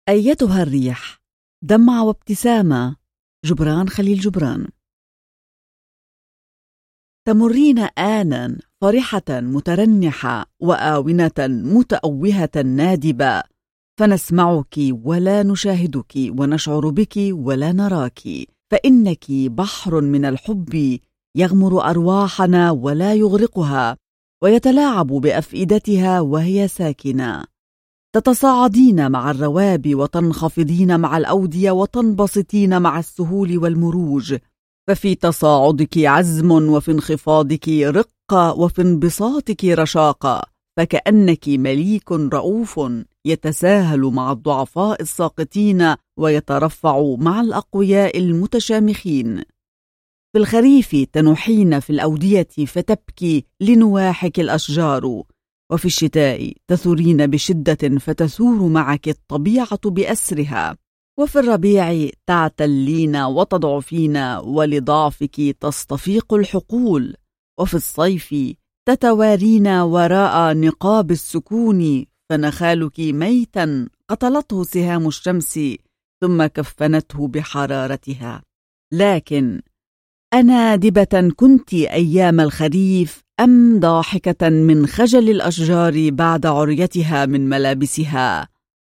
أيتها الريح، دمعة وابتسامة. جبران خليل جبران. تمرين آنا فرحة مترنحة وآونة متأوهة نادبة، فنسمعك ولا نشاهدك ونشعر بك ولا نراك، فإنك بحر من الحب يغمر أرواحنا ولا يغرقها، ويتلاعب بأفئدتها وهي ساكنة. تتصاعدين مع الرواب وتنخفضين مع الأودية وتنبسطين مع السهول والمروج، ففي تصاعدك عزم وفي انخفاضك رقة وفي انبساطك رشاقة، فكأنك مليك رؤوف يتساهل مع الضعفاء الساقطين ويترفع مع الأقوياء المتشامخين. في الخريف تنحين في الأودية فتبكي لنواحك الأشجار، وفي الشتاء تثورين بشدة فتثور معك الطبيعة بأسرها، وفي الربيع تعتلين وتضعفين ولضعفك تصطفيق الحقول، وفي الصيف تتوارين وراء نقاب السكون، فنخالك ميتا قتلته سهام الشمس ثم كفنته بحرارتها. لكن أنادبة كنت أيام الخريف أم ضاحكة من خجل الأشجار بعد عريتها من ملابسها؟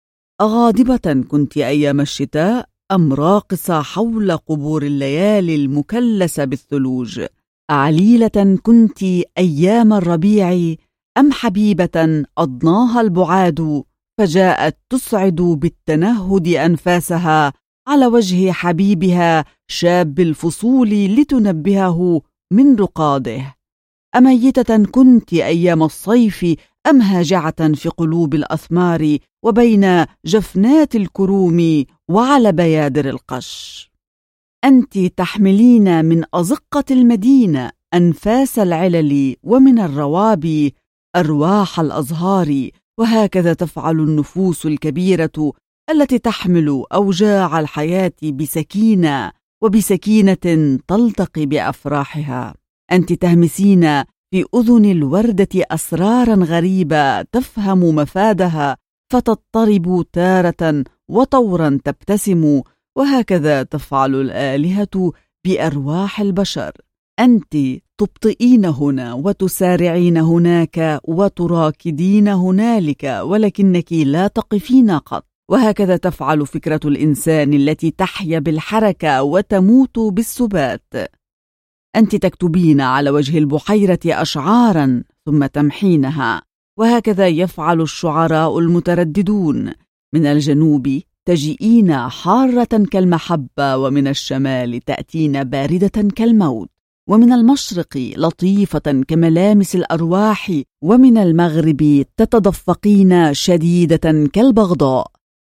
أغاضبة كنت أيام الشتاء أم راقصة حول قبور الليالي المكلسة بالثلوج؟ أعليلة كنت أيام الربيع أم حبيبة أضناها البعاد فجاءت تسعد بالتنهد أنفاسها على وجه حبيبها شاب الفصول لتنبهه من رقاده؟ أميتة كنت أيام الصيف أم هاجعة في قلوب الأثمار وبين جفنات الكروم وعلى بيادر القش؟ أنت تحملين من أزقة المدينة أنفاس العلل ومن الرواب أرواح الأزهار، وهكذا تفعل النفوس الكبيرة التي تحمل أوجاع الحياة بسكينة، وبسكينة تلتقي بأفراحها. أنت تهمسين في أذن الوردة أسرارا غريبة تفهم مفادها فتضطرب تارة وطورا تبتسم، وهكذا تفعل الآلهة بأرواح البشر. أنت تبطئين هنا وتسارعين هناك وتراكدين هنالك، ولكنك لا تقفين قط. وهكذا تفعل فكرة الإنسان التي تحيا بالحركة وتموت بالسبات. أنت تكتبين على وجه البحيرة أشعارا ثم تمحينها، وهكذا يفعل الشعراء المترددون. من الجنوب تجيئين حارة كالمحبة، ومن الشمال تأتين باردة كالموت، ومن المشرق لطيفة كملامس الأرواح، ومن المغرب تتدفقين شديدة كالبغضاء.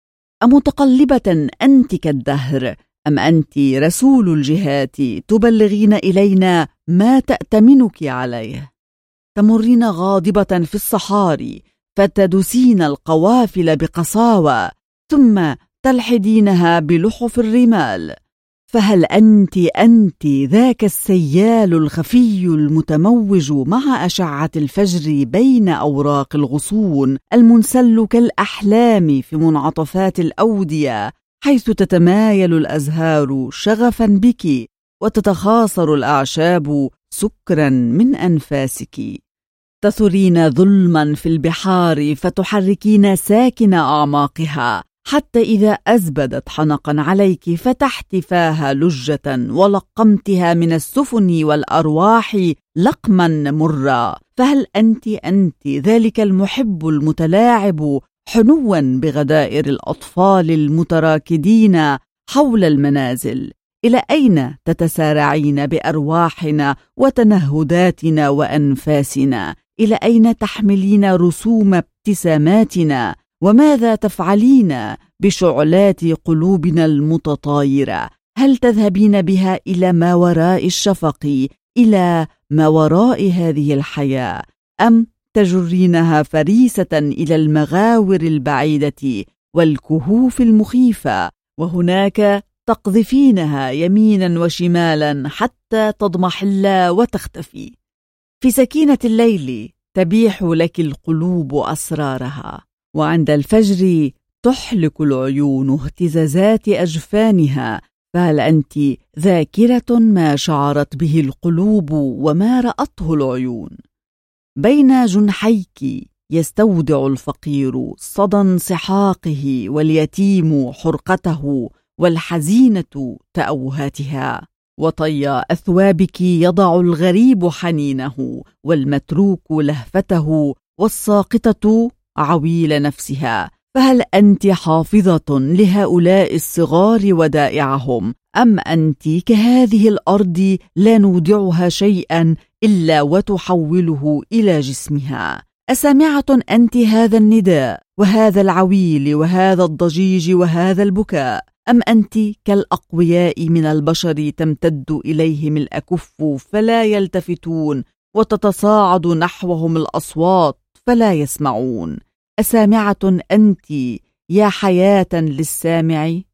أمتقلبة أنت كالدهر أم أنت رسول الجهات تبلغين إلينا ما تأتمنك عليه؟ تمرين غاضبة في الصحاري فتدسين القوافل بقساوة ثم تلحدينها بلحف الرمال، فهل أنت ذاك السيال الخفي المتموج مع أشعة الفجر بين أوراق الغصون، المنسل كالأحلام في منعطفات الأودية، حيث تتمايل الأزهار شغفا بك وتتخاصر الأعشاب سكرا من أنفاسك؟ تثرين ظلما في البحار فتحركين ساكن أعماقها، حتى إذا أزبدت حنقا عليك فتحت فاها لجة ولقمتها من السفن والأرواح لقما مرا. فهل أنت ذلك المحب المتلاعب حنوا بغدائر الأطفال المتراكدين حول المنازل؟ إلى أين تتسارعين بأرواحنا وتنهداتنا وأنفاسنا؟ إلى أين تحملين رسوم ابتساماتنا؟ وماذا تفعلين بشعلات قلوبنا المتطايرة؟ هل تذهبين بها إلى ما وراء الشفق، إلى ما وراء هذه الحياة، أم تجرينها فريسة إلى المغاور البعيدة والكهوف المخيفة، وهناك تقذفينها يمينا وشمالا حتى تضمحل وتختفي؟ في سكينة الليل تبيح لك القلوب أسرارها، وعند الفجر تحلك العيون اهتزازات أجفانها، فهل أنت ذاكرة ما شعرت به القلوب وما رأته العيون؟ بين جنحيك يستودع الفقير صدى انسحاقه، واليتيم حرقته، والحزينة تأوهاتها. وطي أثوابك يضع الغريب حنينه، والمتروك لهفته، والساقطة عويل نفسها. فهل أنت حافظة لهؤلاء الصغار ودائعهم، أم أنت كهذه الأرض لا نودعها شيئا إلا وتحوله إلى جسمها؟ أسامعة أنت هذا النداء وهذا العويل وهذا الضجيج وهذا البكاء، أم أنت كالأقوياء من البشر تمتد إليهم الأكف فلا يلتفتون، وتتصاعد نحوهم الأصوات فلا يسمعون؟ أسامعة أنت يا حياة للسامع؟